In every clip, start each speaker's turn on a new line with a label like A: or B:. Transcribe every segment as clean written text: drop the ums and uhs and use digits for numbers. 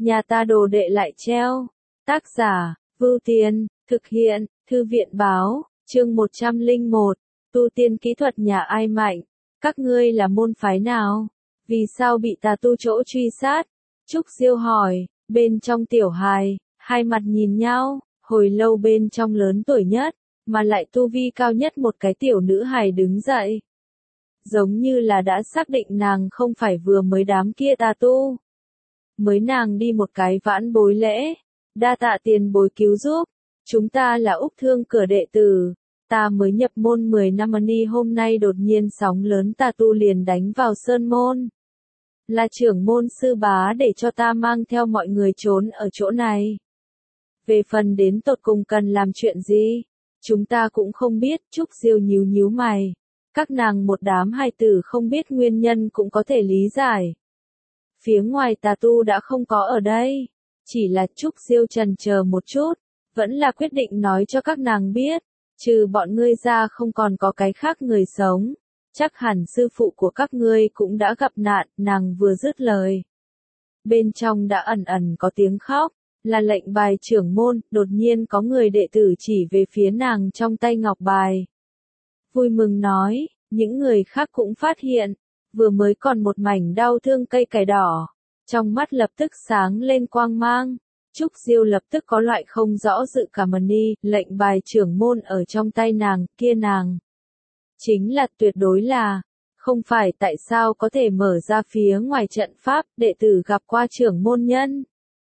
A: nhà ta đồ đệ lại treo. Tác giả, Vưu Tiên, thực hiện, Thư viện Báo, chương 101, tu tiên kỹ thuật nhà ai mạnh? Các ngươi là môn phái nào? Vì sao bị tà tu chỗ truy sát? Trúc Diêu hỏi, bên trong tiểu hài, hai mặt nhìn nhau, hồi lâu bên trong lớn tuổi nhất, mà lại tu vi cao nhất một cái tiểu nữ hài đứng dậy. Giống như là đã xác định nàng không phải vừa mới đám kia tà tu. Mới nàng đi một cái vãn bối lễ, đa tạ tiền bối cứu giúp, chúng ta là Úc Thương cửa đệ tử, ta mới nhập môn 10 năm ni hôm nay đột nhiên sóng lớn tà tu liền đánh vào sơn môn. Là trưởng môn sư bá để cho ta mang theo mọi người trốn ở chỗ này. Về phần đến tột cùng cần làm chuyện gì, chúng ta cũng không biết. Trúc Diêu nhíu nhíu mày. Các nàng một đám hài tử không biết nguyên nhân cũng có thể lý giải. Phía ngoài tà tu đã không có ở đây. Chỉ là Trúc Diêu chần chờ một chút, vẫn là quyết định nói cho các nàng biết, trừ bọn ngươi ra không còn có cái khác người sống. Chắc hẳn sư phụ của các ngươi cũng đã gặp nạn. Nàng vừa dứt lời, bên trong đã ẩn ẩn có tiếng khóc, là lệnh bài trưởng môn. Đột nhiên có người đệ tử chỉ về phía nàng trong tay ngọc bài. Vui mừng nói, những người khác cũng phát hiện, vừa mới còn một mảnh đau thương cây cải đỏ, trong mắt lập tức sáng lên quang mang. Trúc Diêu lập tức có loại không rõ dự cảm ni, lệnh bài trưởng môn ở trong tay nàng, kia nàng. Chính là tuyệt đối là, không phải tại sao có thể mở ra phía ngoài trận pháp, đệ tử gặp qua trưởng môn nhân.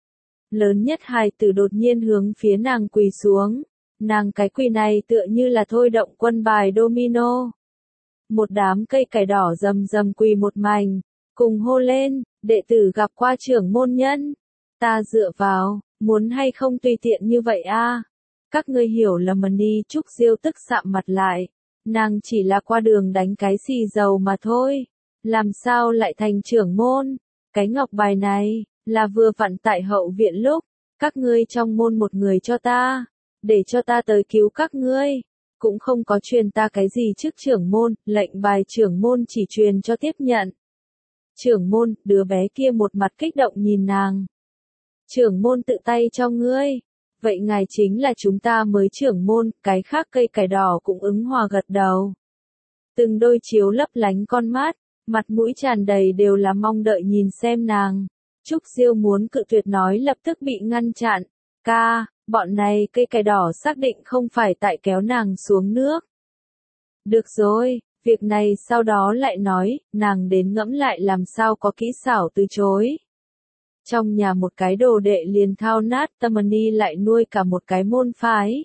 A: Lớn nhất hài tử đột nhiên hướng phía nàng quỳ xuống, nàng cái quỳ này tựa như là thôi động quân bài domino. Một đám cây cải đỏ rầm rầm quỳ một mảnh, cùng hô lên, đệ tử gặp qua trưởng môn nhân, ta dựa vào, muốn hay không tùy tiện như vậy a? Các ngươi hiểu lầm đi. Trúc Diêu tức sạm mặt lại, nàng chỉ là qua đường đánh cái xì dầu mà thôi, làm sao lại thành trưởng môn? Cái ngọc bài này, là vừa vặn tại hậu viện lúc, các ngươi trong môn một người cho ta, để cho ta tới cứu các ngươi, cũng không có truyền ta cái gì trước trưởng môn, lệnh bài trưởng môn chỉ truyền cho tiếp nhận. Trưởng môn, đứa bé kia một mặt kích động nhìn nàng. Trưởng môn tự tay cho ngươi, vậy ngài chính là chúng ta mới trưởng môn. Cái khác cây cải đỏ cũng ứng hòa gật đầu. Từng đôi chiếu lấp lánh con mắt, mặt mũi tràn đầy đều là mong đợi nhìn xem nàng. Trúc Diêu muốn cự tuyệt nói lập tức bị ngăn chặn. Ca, bọn này cây cải đỏ xác định không phải tại kéo nàng xuống nước. Được rồi, việc này sau đó lại nói, nàng đến ngẫm lại làm sao có kỹ xảo từ chối. Trong nhà một cái đồ đệ liền thao nát tâm ni lại nuôi cả một cái môn phái.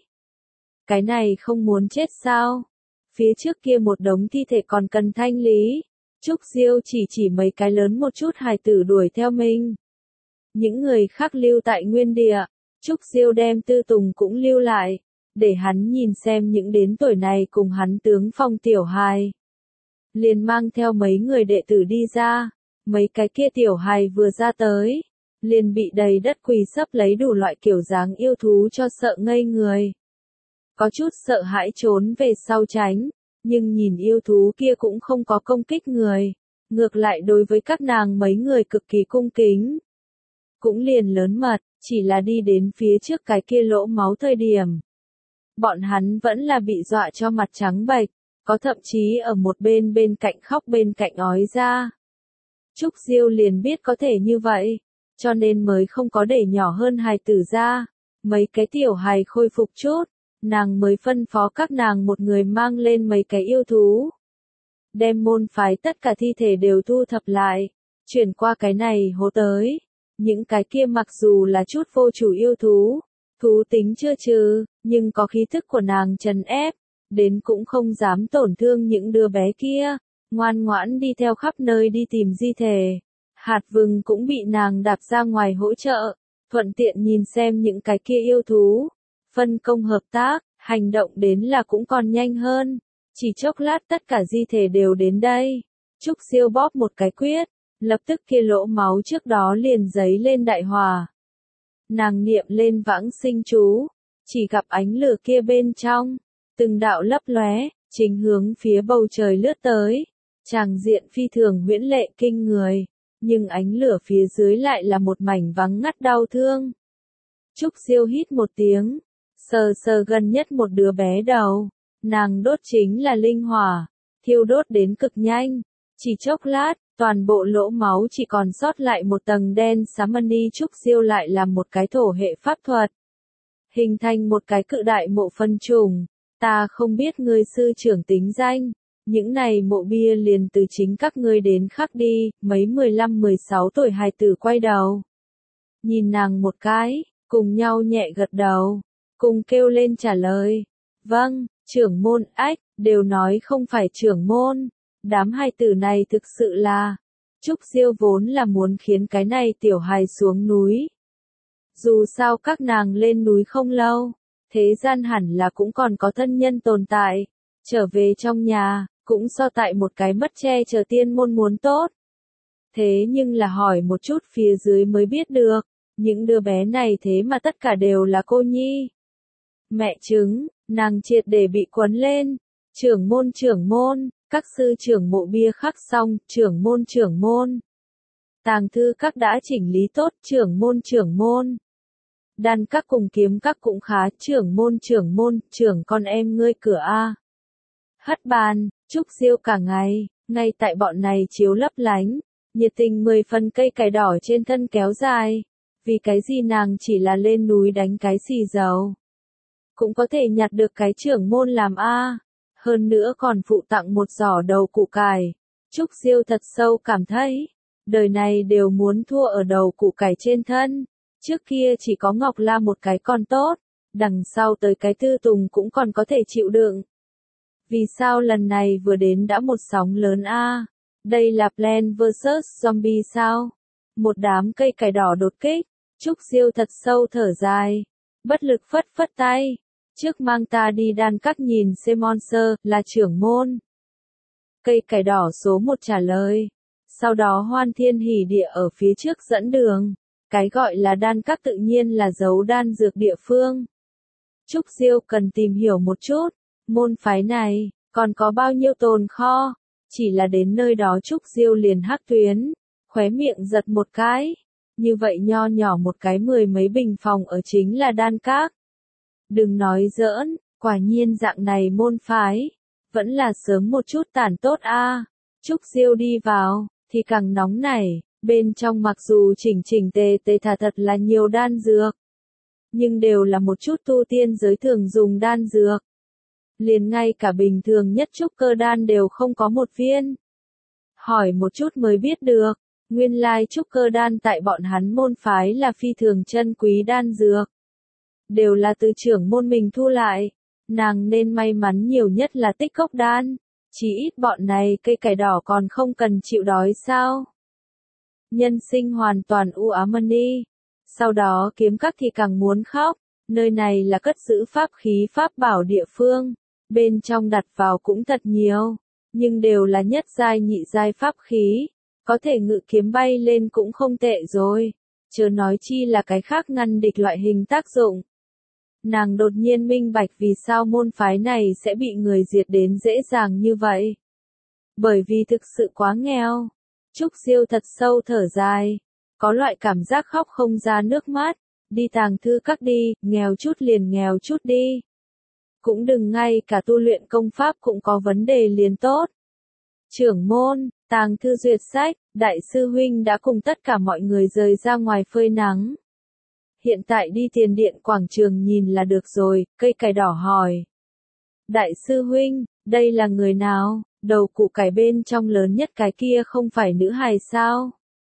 A: Cái này không muốn chết sao? Phía trước kia một đống thi thể còn cần thanh lý. Trúc Diêu chỉ mấy cái lớn một chút hài tử đuổi theo mình. Những người khác lưu tại nguyên địa. Trúc Diêu đem Tư Tùng cũng lưu lại, để hắn nhìn xem những đến tuổi này cùng hắn tướng phong tiểu hài. Liền mang theo mấy người đệ tử đi ra, mấy cái kia tiểu hài vừa ra tới, liền bị đầy đất quỳ sấp lấy đủ loại kiểu dáng yêu thú cho sợ ngây người. Có chút sợ hãi trốn về sau tránh, nhưng nhìn yêu thú kia cũng không có công kích người, ngược lại đối với các nàng mấy người cực kỳ cung kính. Cũng liền lớn mật, chỉ là đi đến phía trước cái kia lỗ máu thời điểm. Bọn hắn vẫn là bị dọa cho mặt trắng bệch, có thậm chí ở một bên cạnh khóc bên cạnh ói ra. Trúc Diêu liền biết có thể như vậy, cho nên mới không có để nhỏ hơn hài tử ra. Mấy cái tiểu hài khôi phục chút, nàng mới phân phó các nàng một người mang lên mấy cái yêu thú. Đem môn phái tất cả thi thể đều thu thập lại, chuyển qua cái này hố tới. Những cái kia mặc dù là chút vô chủ yêu thú, thú tính chưa trừ, nhưng có khí thức của nàng trấn ép, đến cũng không dám tổn thương những đứa bé kia, ngoan ngoãn đi theo khắp nơi đi tìm di thể. Hạt vừng cũng bị nàng đạp ra ngoài hỗ trợ, thuận tiện nhìn xem những cái kia yêu thú, phân công hợp tác, hành động đến là cũng còn nhanh hơn. Chỉ chốc lát tất cả di thể đều đến đây. Trúc Diêu bóp một cái quyết, lập tức kia lỗ máu trước đó liền giấy lên đại hòa. Nàng niệm lên vãng sinh chú, chỉ gặp ánh lửa kia bên trong, từng đạo lấp lóe, chính hướng phía bầu trời lướt tới. Tràng diện phi thường huyễn lệ kinh người. nhưng ánh lửa phía dưới lại là một mảnh vắng ngắt đau thương. Trúc Diêu hít một tiếng, sờ sờ gần nhất một đứa bé đầu, nàng đốt chính là linh hỏa, thiêu đốt đến cực nhanh, chỉ chốc lát, toàn bộ lỗ máu chỉ còn sót lại một tầng đen xám. Ni Trúc Diêu lại làm một cái thổ hệ pháp thuật, hình thành một cái cự đại mộ phân trùng. Ta không biết ngươi sư trưởng tính danh, những này mộ bia liền từ chính các ngươi đến khắc đi. Mấy 15-16 tuổi hài tử quay đầu, nhìn nàng một cái, cùng nhau nhẹ gật đầu, cùng kêu lên trả lời. Vâng, trưởng môn. Ách, đều nói không phải trưởng môn. Đám hài tử này thực sự là, Trúc Diêu vốn là muốn khiến cái này tiểu hài xuống núi. Dù sao các nàng lên núi không lâu, thế gian hẳn là cũng còn có thân nhân tồn tại, trở về trong nhà, cũng so tại một cái mất che chở tiên môn muốn tốt. Thế nhưng là hỏi một chút phía dưới mới biết được, những đứa bé này thế mà tất cả đều là cô nhi. Mẹ chứng, nàng triệt để bị quấn lên. Trưởng môn, các sư trưởng mộ bia khắc xong. Trưởng môn. Tàng thư các đã chỉnh lý tốt. Trưởng môn. Đan các cùng kiếm các cũng khá. Trưởng môn, trưởng con em ngươi cửa a. Hất bàn, Trúc Diêu cả ngày, ngay tại bọn này chiếu lấp lánh, nhiệt tình 10 phần cây cải đỏ trên thân kéo dài. Vì cái gì nàng chỉ là lên núi đánh cái xì dầu, cũng có thể nhặt được cái trưởng môn làm a. Hơn nữa còn phụ tặng một giỏ đầu củ cải. Trúc Diêu thật sâu cảm thấy, đời này đều muốn thua ở đầu củ cải trên thân. Trước kia chỉ có Ngọc La một cái con tốt, đằng sau tới cái Tư Tùng cũng còn có thể chịu đựng. Vì sao lần này vừa đến đã một sóng lớn a? Đây là Plants vs Zombie sao? Một đám cây cải đỏ đột kích. Trúc Diêu thật sâu thở dài, bất lực phất phất tay. Trước mang ta đi đan các nhìn xem monster, là trưởng môn. Cây cải đỏ số 1 trả lời. Sau đó Hoan Thiên Hỉ Địa ở phía trước dẫn đường. Cái gọi là đan các tự nhiên là giấu đan dược địa phương. Trúc Diêu cần tìm hiểu một chút, môn phái này, còn có bao nhiêu tồn kho. Chỉ là đến nơi đó Trúc Diêu liền hắc tuyến, khóe miệng giật một cái. Như vậy nho nhỏ một cái 10 mấy bình phòng ở chính là đan các. Đừng nói giỡn, quả nhiên dạng này môn phái, vẫn là sớm một chút tản tốt a. Trúc Diêu đi vào, thì càng nóng nảy, bên trong mặc dù chỉnh tề thà thật là nhiều đan dược, nhưng đều là một chút tu tiên giới thường dùng đan dược. Liền ngay cả bình thường nhất trúc cơ đan đều không có một viên. Hỏi một chút mới biết được, nguyên lai trúc cơ đan tại bọn hắn môn phái là phi thường chân quý đan dược. Đều là từ trưởng môn mình thu lại. Nàng nên may mắn nhiều nhất là tích cốc đan. Chỉ ít bọn này cây cải đỏ còn không cần chịu đói sao. Nhân sinh hoàn toàn u ám đi. Sau đó kiếm các thì càng muốn khóc. Nơi này là cất giữ pháp khí pháp bảo địa phương. Bên trong đặt vào cũng thật nhiều. Nhưng đều là nhất giai nhị giai pháp khí. Có thể ngự kiếm bay lên cũng không tệ rồi. Chớ nói chi là cái khác ngăn địch loại hình tác dụng. Nàng đột nhiên minh bạch vì sao môn phái này sẽ bị người diệt đến dễ dàng như vậy. Bởi vì thực sự quá nghèo. Trúc Diêu thật sâu thở dài. Có loại cảm giác khóc không ra nước mắt. Đi tàng thư các đi, nghèo chút liền nghèo chút đi. Cũng đừng ngay cả tu luyện công pháp cũng có vấn đề liền tốt. Trưởng môn, tàng thư duyệt sách, đại sư huynh đã cùng tất cả mọi người rời ra ngoài phơi nắng. Hiện tại đi tiền điện quảng trường nhìn là được rồi, cây cải đỏ hỏi. Đại sư huynh, đây là người nào? Đầu củ cải bên trong lớn nhất cái kia không phải nữ hài sao?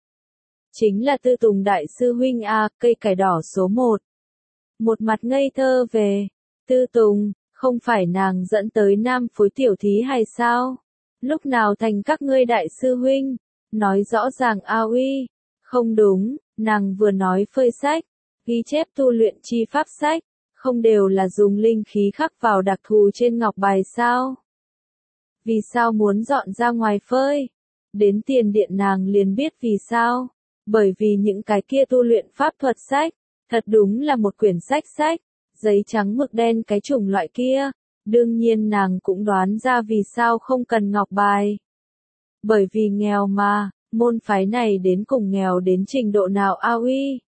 A: Chính là Tư Tùng đại sư huynh a, cây cải đỏ số 1. Một mặt ngây thơ về. Tư Tùng, không phải nàng dẫn tới nam phối tiểu thí hay sao? Lúc nào thành các ngươi đại sư huynh? Nói rõ ràng a uy. Không đúng, nàng vừa nói phơi sách. Ghi chép tu luyện chi pháp sách, không đều là dùng linh khí khắc vào đặc thù trên ngọc bài sao? Vì sao muốn dọn ra ngoài phơi? Đến tiền điện nàng liền biết vì sao. Bởi vì những cái kia tu luyện pháp thuật sách, thật đúng là một quyển sách, giấy trắng mực đen cái chủng loại kia. Đương nhiên nàng cũng đoán ra vì sao không cần ngọc bài. Bởi vì nghèo mà, môn phái này đến cùng nghèo đến trình độ nào a uy.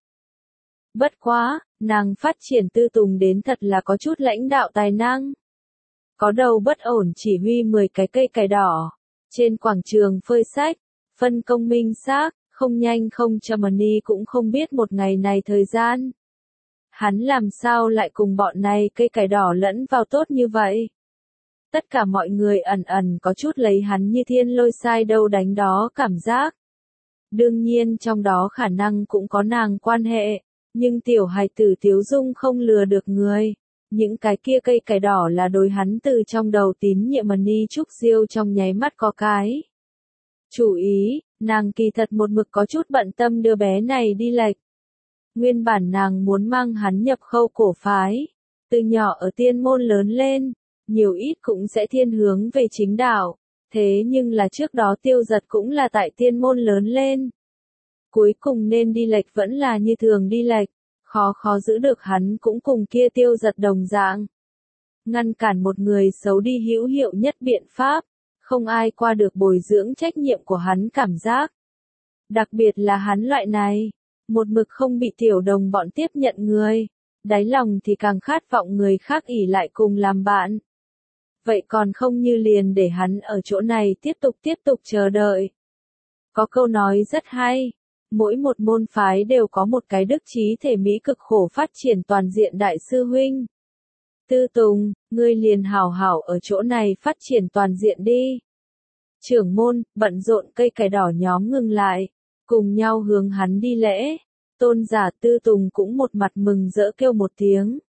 A: Bất quá, nàng phát triển Tư Tùng đến thật là có chút lãnh đạo tài năng. Có đầu bất ổn chỉ huy 10 cái cây cải đỏ. Trên quảng trường phơi sách, phân công minh xác, không nhanh không chậm ni cũng không biết một ngày này thời gian. Hắn làm sao lại cùng bọn này cây cải đỏ lẫn vào tốt như vậy? Tất cả mọi người ẩn ẩn có chút lấy hắn như thiên lôi sai đâu đánh đó cảm giác. Đương nhiên trong đó khả năng cũng có nàng quan hệ, nhưng tiểu hài tử Tiếu Dung không lừa được người. Những cái kia cây cải đỏ là đối hắn từ trong đầu tín nhiệm mà Ni Trúc Diêu trong nháy mắt có cái. Chủ ý, nàng kỳ thật một mực có chút bận tâm đưa bé này đi lệch. Nguyên bản nàng muốn mang hắn nhập khâu cổ phái, từ nhỏ ở tiên môn lớn lên, nhiều ít cũng sẽ thiên hướng về chính đạo, thế nhưng là trước đó Tiêu Giật cũng là tại tiên môn lớn lên. Cuối cùng nên đi lệch vẫn là như thường đi lệch, khó giữ được hắn cũng cùng kia Tiêu Giật đồng dạng. Ngăn cản một người xấu đi hữu hiệu nhất biện pháp, không ai qua được bồi dưỡng trách nhiệm của hắn cảm giác. Đặc biệt là hắn loại này, một mực không bị tiểu đồng bọn tiếp nhận người, đáy lòng thì càng khát vọng người khác ỷ lại cùng làm bạn. Vậy còn không như liền để hắn ở chỗ này tiếp tục chờ đợi. Có câu nói rất hay, mỗi một môn phái đều có một cái đức trí thể mỹ cực khổ phát triển toàn diện đại sư huynh. Tư Tùng, ngươi liền hảo hảo ở chỗ này phát triển toàn diện đi. Trưởng môn, bận rộn cây cải đỏ nhóm ngừng lại, cùng nhau hướng hắn đi lễ. Tôn giả Tư Tùng cũng một mặt mừng rỡ kêu một tiếng.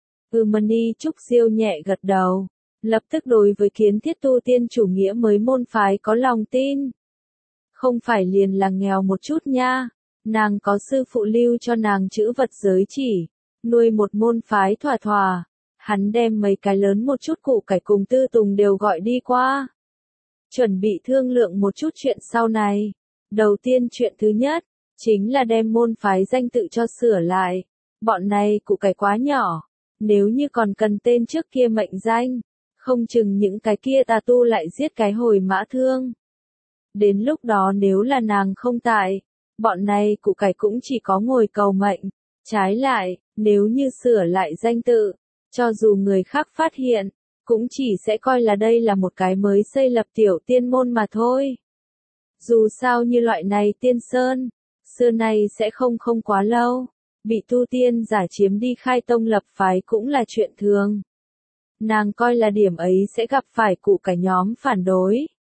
A: Ni Trúc Diêu nhẹ gật đầu, lập tức đối với kiến thiết tu tiên chủ nghĩa mới môn phái có lòng tin. Không phải liền là nghèo một chút nha, nàng có sư phụ lưu cho nàng chữ vật giới chỉ, nuôi một môn phái thỏa. Hắn đem mấy cái lớn một chút củ cải cùng Tư Tùng đều gọi đi qua. Chuẩn bị thương lượng một chút chuyện sau này. Đầu tiên chuyện thứ nhất, chính là đem môn phái danh tự cho sửa lại. Bọn này củ cải quá nhỏ, nếu như còn cần tên trước kia mệnh danh, không chừng những cái kia tà tu lại giết cái hồi mã thương. Đến lúc đó nếu là nàng không tại, bọn này củ cải cũng chỉ có ngồi cầu mệnh. Trái lại, nếu như sửa lại danh tự, cho dù người khác phát hiện, cũng chỉ sẽ coi là đây là một cái mới xây lập tiểu tiên môn mà thôi. Dù sao như loại này tiên sơn, xưa nay sẽ không quá lâu, bị tu tiên giả chiếm đi khai tông lập phái cũng là chuyện thường. Nàng coi là điểm ấy sẽ gặp phải cụ cả nhóm phản đối.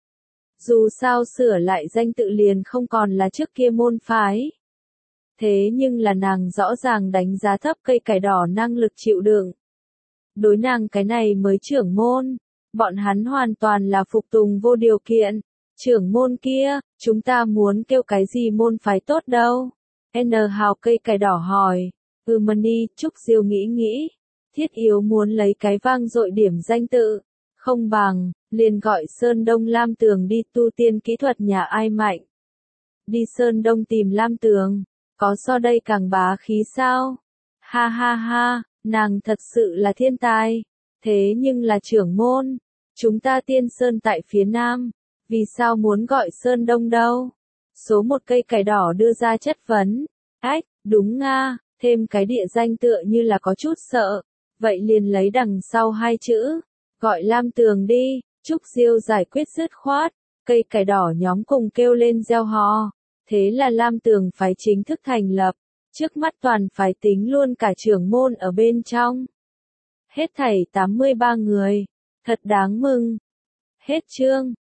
A: Dù sao sửa lại danh tự liền không còn là trước kia môn phái. Thế nhưng là nàng rõ ràng đánh giá thấp cây cải đỏ năng lực chịu đựng. Đối nàng cái này mới trưởng môn, bọn hắn hoàn toàn là phục tùng vô điều kiện. Trưởng môn kia, chúng ta muốn kêu cái gì môn phái tốt đâu? N hào cây cải đỏ hỏi. Ni Trúc Diêu nghĩ, thiết yếu muốn lấy cái vang dội điểm danh tự. Không bằng, liền gọi Sơn Đông Lam Tường đi tu tiên kỹ thuật nhà ai mạnh. Đi Sơn Đông tìm Lam Tường, có so đây càng bá khí sao? Ha ha ha, nàng thật sự là thiên tài. Thế nhưng là trưởng môn, chúng ta tiên sơn tại phía nam, vì sao muốn gọi Sơn Đông đâu? Số một cây cải đỏ đưa ra chất vấn. Ách, đúng nga, thêm cái địa danh tựa như là có chút sợ. Vậy liền lấy đằng sau hai chữ, gọi Lam Tường đi. Trúc Diêu giải quyết dứt khoát, cây cải đỏ nhóm cùng kêu lên reo hò. Thế là Lam Tường phái chính thức thành lập, trước mắt toàn phái tính luôn cả trưởng môn ở bên trong. Hết thảy 83 người, thật đáng mừng. Hết chương.